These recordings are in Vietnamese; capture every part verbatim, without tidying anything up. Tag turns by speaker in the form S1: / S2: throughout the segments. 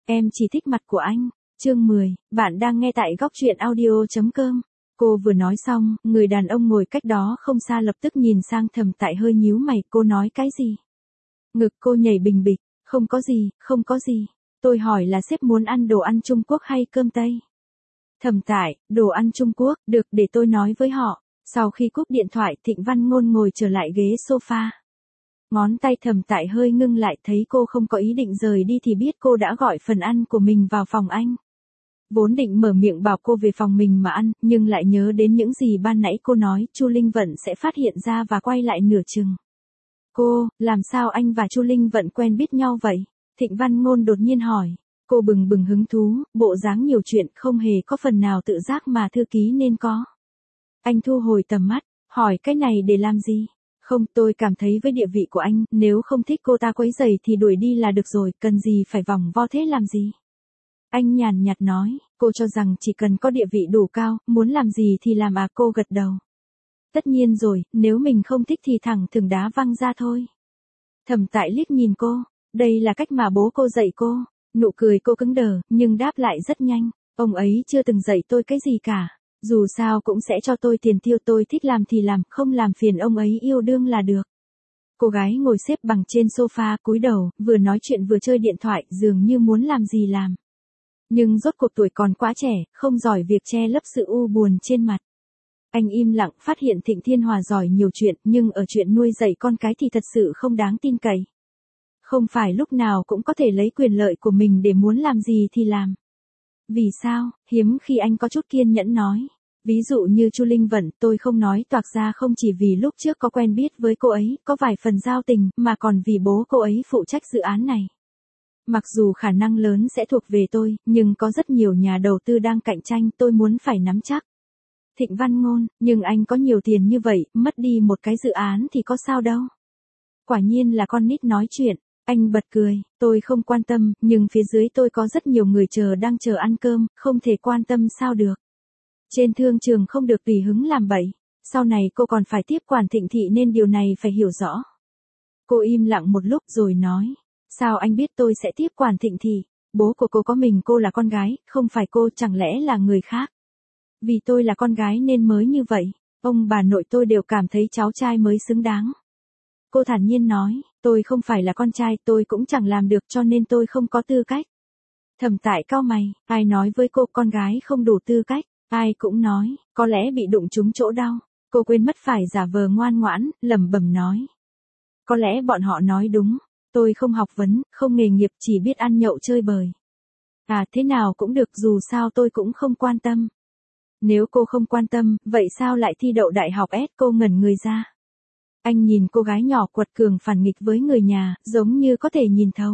S1: Em chỉ thích mặt của anh. Chương mười, bạn đang nghe tại góc truyện audio chấm com. Cô vừa nói xong, người đàn ông ngồi cách đó không xa lập tức nhìn sang Thẩm Tại hơi nhíu mày, cô nói cái gì? Ngực cô nhảy bình bịch, không có gì, không có gì. Tôi hỏi là sếp muốn ăn đồ ăn Trung Quốc hay cơm Tây? Thẩm Tại, đồ ăn Trung Quốc, được để tôi nói với họ. Sau khi cúp điện thoại, Thịnh Văn Ngôn ngồi trở lại ghế sofa. Ngón tay Thẩm Tại hơi ngưng lại, thấy cô không có ý định rời đi thì biết cô đã gọi phần ăn của mình vào phòng anh. Vốn định mở miệng bảo cô về phòng mình mà ăn, nhưng lại nhớ đến những gì ban nãy cô nói, Chu Linh Vận sẽ phát hiện ra và quay lại nửa chừng. Cô, làm sao anh và Chu Linh Vận quen biết nhau vậy? Thịnh Văn Ngôn đột nhiên hỏi. Cô bừng bừng hứng thú, bộ dáng nhiều chuyện, không hề có phần nào tự giác mà thư ký nên có. Anh thu hồi tầm mắt, hỏi cái này để làm gì? Không, tôi cảm thấy với địa vị của anh, nếu không thích cô ta quấy rầy thì đuổi đi là được rồi, cần gì phải vòng vo thế làm gì? Anh nhàn nhạt nói, cô cho rằng chỉ cần có địa vị đủ cao, muốn làm gì thì làm à? Cô gật đầu. Tất nhiên rồi, nếu mình không thích thì thẳng thừng đá văng ra thôi. Thẩm Tại liếc nhìn cô, đây là cách mà bố cô dạy cô. Nụ cười cô cứng đờ, nhưng đáp lại rất nhanh, ông ấy chưa từng dạy tôi cái gì cả. Dù sao cũng sẽ cho tôi tiền tiêu, tôi thích làm thì làm, không làm phiền ông ấy yêu đương là được. Cô gái ngồi xếp bằng trên sofa cúi đầu, vừa nói chuyện vừa chơi điện thoại, dường như muốn làm gì làm. Nhưng rốt cuộc tuổi còn quá trẻ, không giỏi việc che lấp sự u buồn trên mặt. Anh im lặng, phát hiện Thịnh Thiên Hòa giỏi nhiều chuyện, nhưng ở chuyện nuôi dạy con cái thì thật sự không đáng tin cậy. Không phải lúc nào cũng có thể lấy quyền lợi của mình để muốn làm gì thì làm. Vì sao? Hiếm khi anh có chút kiên nhẫn nói. Ví dụ như Chu Linh Vận, tôi không nói toạc ra không chỉ vì lúc trước có quen biết với cô ấy, có vài phần giao tình, mà còn vì bố cô ấy phụ trách dự án này. Mặc dù khả năng lớn sẽ thuộc về tôi, nhưng có rất nhiều nhà đầu tư đang cạnh tranh, tôi muốn phải nắm chắc. Thịnh Văn Ngôn, nhưng anh có nhiều tiền như vậy, mất đi một cái dự án thì có sao đâu. Quả nhiên là con nít nói chuyện. Anh bật cười, tôi không quan tâm, nhưng phía dưới tôi có rất nhiều người chờ đang chờ ăn cơm, không thể quan tâm sao được. Trên thương trường không được tùy hứng làm bậy, sau này cô còn phải tiếp quản Thịnh thị nên điều này phải hiểu rõ. Cô im lặng một lúc rồi nói, sao anh biết tôi sẽ tiếp quản Thịnh thị? Bố của cô có mình cô là con gái, không phải cô, chẳng lẽ là người khác? Vì tôi là con gái nên mới như vậy, ông bà nội tôi đều cảm thấy cháu trai mới xứng đáng. Cô thản nhiên nói, tôi không phải là con trai, tôi cũng chẳng làm được cho nên tôi không có tư cách. Thẩm Tại cau mày, ai nói với cô con gái không đủ tư cách, ai cũng nói, có lẽ bị đụng trúng chỗ đau. Cô quên mất phải giả vờ ngoan ngoãn, lẩm bẩm nói. Có lẽ bọn họ nói đúng, tôi không học vấn, không nghề nghiệp, chỉ biết ăn nhậu chơi bời. À thế nào cũng được, dù sao tôi cũng không quan tâm. Nếu cô không quan tâm, vậy sao lại thi đậu đại học S? Cô ngẩn người ra. Anh nhìn cô gái nhỏ quật cường phản nghịch với người nhà, giống như có thể nhìn thấu.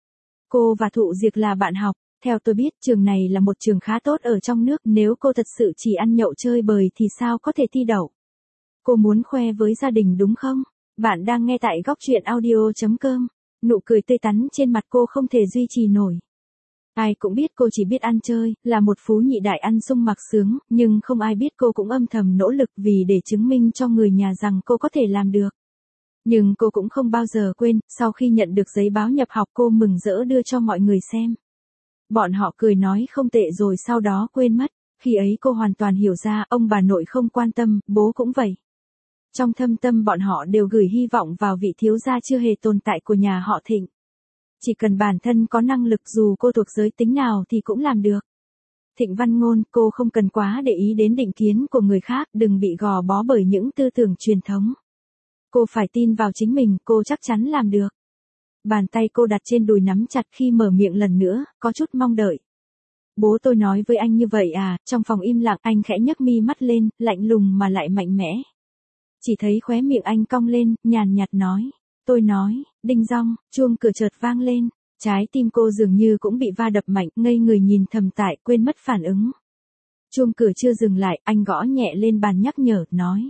S1: Cô và Thụ Diệc là bạn học, theo tôi biết trường này là một trường khá tốt ở trong nước, nếu cô thật sự chỉ ăn nhậu chơi bời thì sao có thể thi đậu. Cô muốn khoe với gia đình đúng không? Bạn đang nghe tại góc truyện audio chấm com. Nụ cười tươi tắn trên mặt cô không thể duy trì nổi. Ai cũng biết cô chỉ biết ăn chơi, là một phú nhị đại ăn sung mặc sướng, nhưng không ai biết cô cũng âm thầm nỗ lực vì để chứng minh cho người nhà rằng cô có thể làm được. Nhưng cô cũng không bao giờ quên, sau khi nhận được giấy báo nhập học cô mừng rỡ đưa cho mọi người xem. Bọn họ cười nói không tệ rồi sau đó quên mất, khi ấy cô hoàn toàn hiểu ra ông bà nội không quan tâm, bố cũng vậy. Trong thâm tâm bọn họ đều gửi hy vọng vào vị thiếu gia chưa hề tồn tại của nhà họ Thịnh. Chỉ cần bản thân có năng lực dù cô thuộc giới tính nào thì cũng làm được. Thịnh Văn Ngôn, cô không cần quá để ý đến định kiến của người khác, đừng bị gò bó bởi những tư tưởng truyền thống. Cô phải tin vào chính mình, cô chắc chắn làm được. Bàn tay cô đặt trên đùi nắm chặt khi mở miệng lần nữa, có chút mong đợi. Bố tôi nói với anh như vậy à? Trong phòng im lặng anh khẽ nhấc mi mắt lên, lạnh lùng mà lại mạnh mẽ. Chỉ thấy khóe miệng anh cong lên, nhàn nhạt nói. Tôi nói, đinh dong, chuông cửa chợt vang lên, trái tim cô dường như cũng bị va đập mạnh, ngây người nhìn Thẩm Tại, quên mất phản ứng. Chuông cửa chưa dừng lại, anh gõ nhẹ lên bàn nhắc nhở, nói.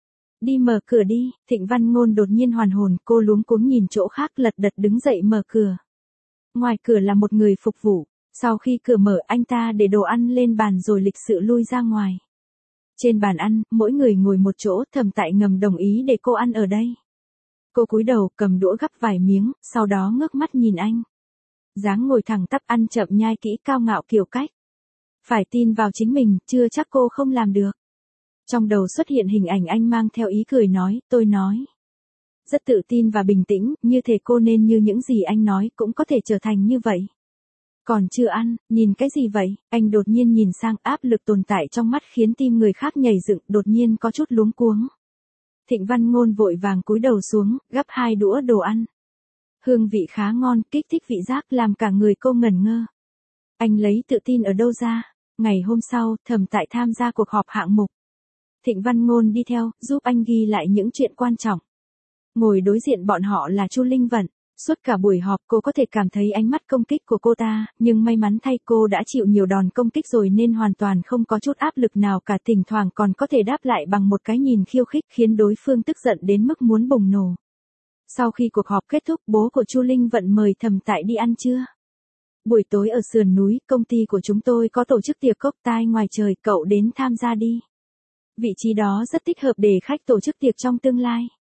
S1: Đi mở cửa đi. Thịnh Văn Ngôn đột nhiên hoàn hồn, cô luống cuống nhìn chỗ khác, lật đật đứng dậy mở cửa. Ngoài cửa là một người phục vụ, sau khi cửa mở anh ta để đồ ăn lên bàn rồi lịch sự lui ra ngoài. Trên bàn ăn, mỗi người ngồi một chỗ, Thẩm Tại ngầm đồng ý để cô ăn ở đây. Cô cúi đầu cầm đũa gắp vài miếng, sau đó ngước mắt nhìn anh. Dáng ngồi thẳng tắp ăn chậm nhai kỹ cao ngạo kiểu cách. Phải tin vào chính mình, chưa chắc cô không làm được. Trong đầu xuất hiện hình ảnh anh mang theo ý cười nói, tôi nói. Rất tự tin và bình tĩnh, như thể cô nên như những gì anh nói cũng có thể trở thành như vậy. Còn chưa ăn, nhìn cái gì vậy? Anh đột nhiên nhìn sang, áp lực tồn tại trong mắt khiến tim người khác nhảy dựng, đột nhiên có chút luống cuống. Thịnh Văn Ngôn vội vàng cúi đầu xuống, gắp hai đũa đồ ăn. Hương vị khá ngon, kích thích vị giác làm cả người cô ngẩn ngơ. Anh lấy tự tin ở đâu ra? Ngày hôm sau, Thẩm Tại tham gia cuộc họp hạng mục. Thịnh Văn Ngôn đi theo, giúp anh ghi lại những chuyện quan trọng. Ngồi đối diện bọn họ là Chu Linh Vận. Suốt cả buổi họp cô có thể cảm thấy ánh mắt công kích của cô ta, nhưng may mắn thay cô đã chịu nhiều đòn công kích rồi nên hoàn toàn không có chút áp lực nào cả, thỉnh thoảng còn có thể đáp lại bằng một cái nhìn khiêu khích khiến đối phương tức giận đến mức muốn bùng nổ. Sau khi cuộc họp kết thúc, bố của Chu Linh Vận mời Thẩm Tại đi ăn trưa. Buổi tối ở sườn núi, công ty của chúng tôi có tổ chức tiệc cốc tai ngoài trời, cậu đến tham gia đi. Vị trí đó rất thích hợp để khách tổ chức tiệc trong tương lai.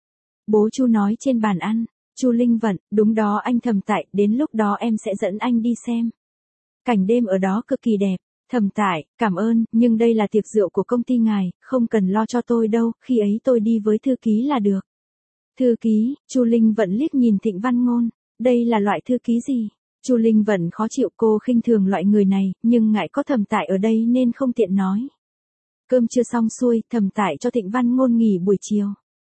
S1: Bố Chu nói trên bàn ăn. Chu Linh Vận, đúng đó anh Thẩm Tại, đến lúc đó em sẽ dẫn anh đi xem. Cảnh đêm ở đó cực kỳ đẹp. Thẩm Tại, cảm ơn, nhưng đây là tiệc rượu của công ty ngài, không cần lo cho tôi đâu, khi ấy tôi đi với thư ký là được. Thư ký, Chu Linh Vận liếc nhìn Thịnh Văn Ngôn, đây là loại thư ký gì? Chu Linh Vận khó chịu, cô khinh thường loại người này, nhưng ngại có Thẩm Tại ở đây nên không tiện nói. Cơm chưa xong xuôi, Thẩm Tại cho Thịnh Văn Ngôn nghỉ buổi chiều.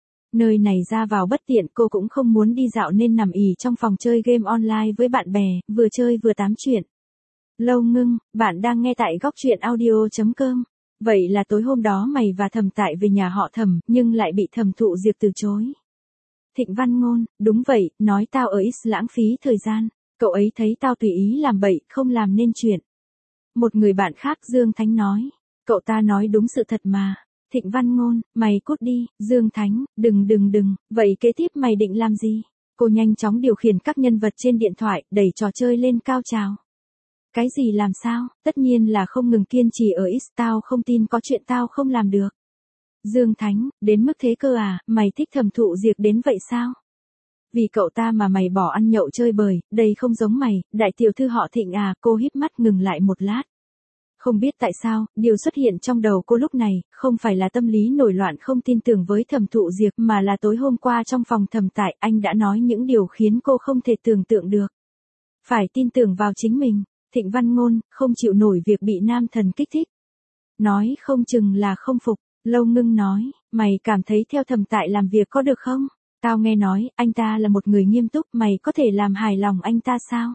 S1: Nơi này ra vào bất tiện, cô cũng không muốn đi dạo nên nằm ì trong phòng chơi game online với bạn bè, vừa chơi vừa tám chuyện. Lâu Ngưng, bạn đang nghe tại góc truyện audio chấm com. Vậy là tối hôm đó mày và Thẩm Tại về nhà họ Thẩm, nhưng lại bị Thẩm Thụ Diệp từ chối. Thịnh Văn Ngôn, đúng vậy, nói tao ở ít lãng phí thời gian, cậu ấy thấy tao tùy ý làm bậy, không làm nên chuyện. Một người bạn khác Dương Thánh nói, cậu ta nói đúng sự thật mà. Thịnh Văn Ngôn, mày cút đi, Dương Thánh, đừng đừng đừng, vậy kế tiếp mày định làm gì? Cô nhanh chóng điều khiển các nhân vật trên điện thoại, đẩy trò chơi lên cao trào. Cái gì làm sao, tất nhiên là không ngừng kiên trì ở ít, tao không tin có chuyện tao không làm được. Dương Thánh, đến mức thế cơ à, mày thích Thẩm Thụ Diệp đến vậy sao? Vì cậu ta mà mày bỏ ăn nhậu chơi bời, đây không giống mày, đại tiểu thư họ Thịnh à, cô híp mắt ngừng lại một lát. Không biết tại sao, điều xuất hiện trong đầu cô lúc này, không phải là tâm lý nổi loạn không tin tưởng với Thẩm Thụ Diệp mà là tối hôm qua trong phòng Thẩm Tại anh đã nói những điều khiến cô không thể tưởng tượng được. Phải tin tưởng vào chính mình, Thịnh Văn Ngôn, không chịu nổi việc bị nam thần kích thích. Nói không chừng là không phục, Lâu Ngưng nói, mày cảm thấy theo Thẩm Tại làm việc có được không? Tao nghe nói, anh ta là một người nghiêm túc, mày có thể làm hài lòng anh ta sao?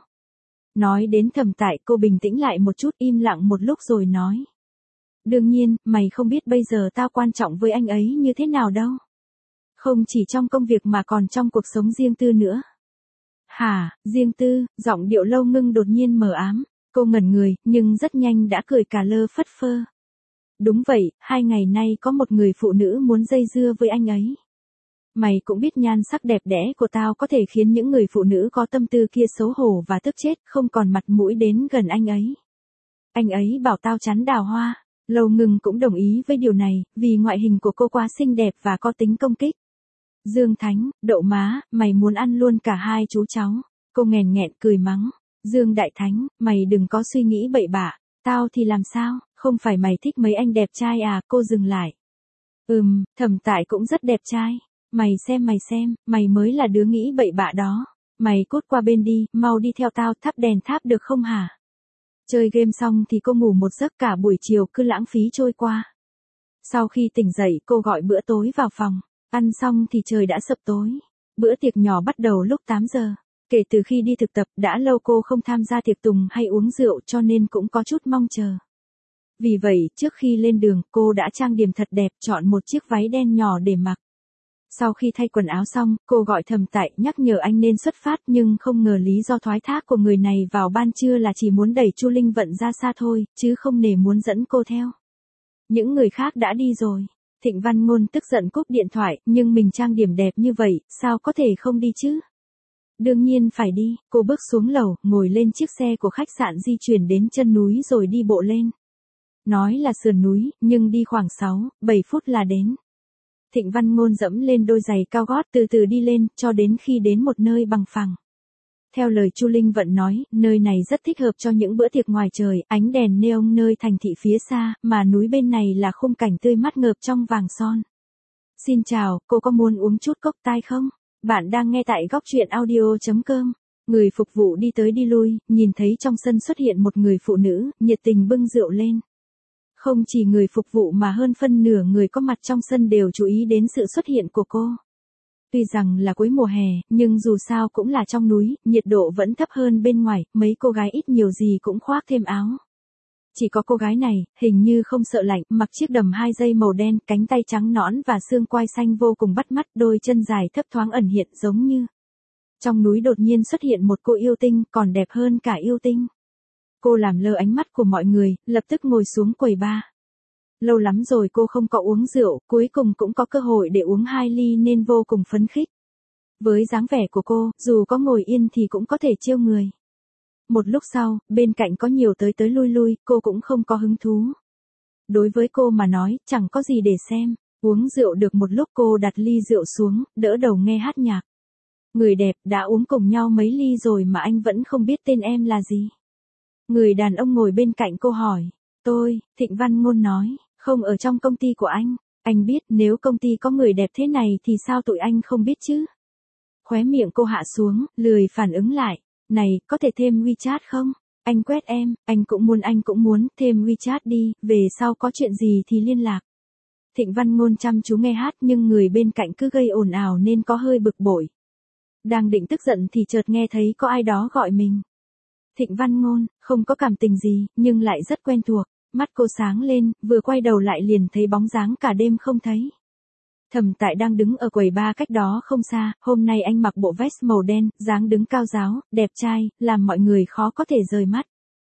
S1: Nói đến Thẩm Tại cô bình tĩnh lại một chút, im lặng một lúc rồi nói. Đương nhiên, mày không biết bây giờ tao quan trọng với anh ấy như thế nào đâu. Không chỉ trong công việc mà còn trong cuộc sống riêng tư nữa. Hả, riêng tư, giọng điệu Lâu Ngưng đột nhiên mờ ám, cô ngẩn người, nhưng rất nhanh đã cười cả lơ phất phơ. Đúng vậy, hai ngày nay có một người phụ nữ muốn dây dưa với anh ấy. Mày cũng biết nhan sắc đẹp đẽ của tao có thể khiến những người phụ nữ có tâm tư kia xấu hổ và tức chết, không còn mặt mũi đến gần anh ấy. Anh ấy bảo tao chắn đào hoa. Lâu Ngưng cũng đồng ý với điều này, vì ngoại hình của cô quá xinh đẹp và có tính công kích. Dương Thánh, đậu má, mày muốn ăn luôn cả hai chú cháu. Cô nghèn nghẹn cười mắng. Dương Đại Thánh, mày đừng có suy nghĩ bậy bạ. Tao thì làm sao, không phải mày thích mấy anh đẹp trai à, cô dừng lại. Ừm, Thẩm Tại cũng rất đẹp trai. Mày xem mày xem, mày mới là đứa nghĩ bậy bạ đó. Mày cút qua bên đi, mau đi theo tao thắp đèn tháp được không hả? Chơi game xong thì cô ngủ một giấc, cả buổi chiều cứ lãng phí trôi qua. Sau khi tỉnh dậy cô gọi bữa tối vào phòng. Ăn xong thì trời đã sập tối. Bữa tiệc nhỏ bắt đầu lúc tám giờ. Kể từ khi đi thực tập đã lâu cô không tham gia tiệc tùng hay uống rượu cho nên cũng có chút mong chờ. Vì vậy, trước khi lên đường cô đã trang điểm thật đẹp, chọn một chiếc váy đen nhỏ để mặc. Sau khi thay quần áo xong, cô gọi Thẩm Tại nhắc nhở anh nên xuất phát, nhưng không ngờ lý do thoái thác của người này vào ban trưa là chỉ muốn đẩy Chu Linh Vận ra xa thôi, chứ không nể muốn dẫn cô theo. Những người khác đã đi rồi. Thịnh Văn Ngôn tức giận cúp điện thoại, nhưng mình trang điểm đẹp như vậy, sao có thể không đi chứ? Đương nhiên phải đi, cô bước xuống lầu, ngồi lên chiếc xe của khách sạn di chuyển đến chân núi rồi đi bộ lên. Nói là sườn núi, nhưng đi khoảng sáu, bảy phút là đến. Thịnh Văn Ngôn dẫm lên đôi giày cao gót từ từ đi lên, cho đến khi đến một nơi bằng phẳng. Theo lời Chu Linh Vận nói, nơi này rất thích hợp cho những bữa tiệc ngoài trời, ánh đèn neon nơi thành thị phía xa, mà núi bên này là khung cảnh tươi mát ngợp trong vàng son. Xin chào, cô có muốn uống chút cocktail không? Bạn đang nghe tại góc truyện audio.com. Người phục vụ đi tới đi lui, nhìn thấy trong sân xuất hiện một người phụ nữ, nhiệt tình bưng rượu lên. Không chỉ người phục vụ mà hơn phân nửa người có mặt trong sân đều chú ý đến sự xuất hiện của cô. Tuy rằng là cuối mùa hè, nhưng dù sao cũng là trong núi, nhiệt độ vẫn thấp hơn bên ngoài, mấy cô gái ít nhiều gì cũng khoác thêm áo. Chỉ có cô gái này, hình như không sợ lạnh, mặc chiếc đầm hai dây màu đen, cánh tay trắng nõn và xương quai xanh vô cùng bắt mắt, đôi chân dài thấp thoáng ẩn hiện giống như trong núi đột nhiên xuất hiện một cô yêu tinh, còn đẹp hơn cả yêu tinh. Cô làm lơ ánh mắt của mọi người, lập tức ngồi xuống quầy bar. Lâu lắm rồi cô không có uống rượu, cuối cùng cũng có cơ hội để uống hai ly nên vô cùng phấn khích. Với dáng vẻ của cô, dù có ngồi yên thì cũng có thể trêu người. Một lúc sau, bên cạnh có nhiều tới tới lui lui, cô cũng không có hứng thú. Đối với cô mà nói, chẳng có gì để xem. Uống rượu được một lúc cô đặt ly rượu xuống, đỡ đầu nghe hát nhạc. Người đẹp, đã uống cùng nhau mấy ly rồi mà anh vẫn không biết tên em là gì. Người đàn ông ngồi bên cạnh cô hỏi. Tôi, Thịnh Văn Ngôn nói, không ở trong công ty của anh. Anh biết nếu công ty có người đẹp thế này thì sao tụi anh không biết chứ? Khóe miệng cô hạ xuống, lười phản ứng lại. Này, có thể thêm WeChat không? Anh quét em, anh cũng muốn anh cũng muốn, thêm WeChat đi, về sau có chuyện gì thì liên lạc. Thịnh Văn Ngôn chăm chú nghe hát nhưng người bên cạnh cứ gây ồn ào nên có hơi bực bội. Đang định tức giận thì chợt nghe thấy có ai đó gọi mình. Thịnh Văn Ngôn, không có cảm tình gì, nhưng lại rất quen thuộc. Mắt cô sáng lên, vừa quay đầu lại liền thấy bóng dáng cả đêm không thấy. Thẩm Tại đang đứng ở quầy bar cách đó không xa, hôm nay anh mặc bộ vest màu đen, dáng đứng cao ráo, đẹp trai, làm mọi người khó có thể rời mắt.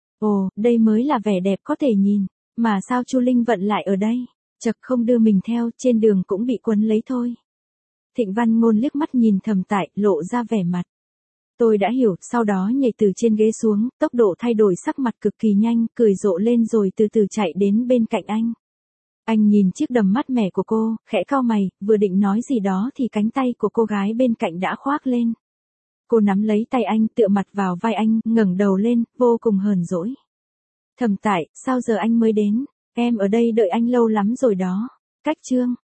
S1: Ồ, đây mới là vẻ đẹp có thể nhìn, mà sao Chu Linh Vận lại ở đây? Chật không đưa mình theo, trên đường cũng bị quấn lấy thôi. Thịnh Văn Ngôn liếc mắt nhìn Thẩm Tại, lộ ra vẻ mặt. Tôi đã hiểu, sau đó nhảy từ trên ghế xuống, tốc độ thay đổi sắc mặt cực kỳ nhanh, cười rộ lên rồi từ từ chạy đến bên cạnh anh. Anh nhìn chiếc đầm mát mẻ của cô, khẽ cau mày, vừa định nói gì đó thì cánh tay của cô gái bên cạnh đã khoác lên. Cô nắm lấy tay anh, tựa mặt vào vai anh, ngẩng đầu lên, vô cùng hờn dỗi. Thẩm Tại, sao giờ anh mới đến? Em ở đây đợi anh lâu lắm rồi đó. Cách chương.